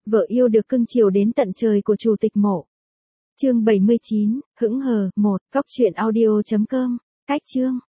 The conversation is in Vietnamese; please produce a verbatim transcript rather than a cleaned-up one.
Vợ yêu được cưng chiều đến tận trời của chủ tịch mộ. Chương bảy mươi chín, hững hờ, một, góc truyện audio chấm com, cách chương.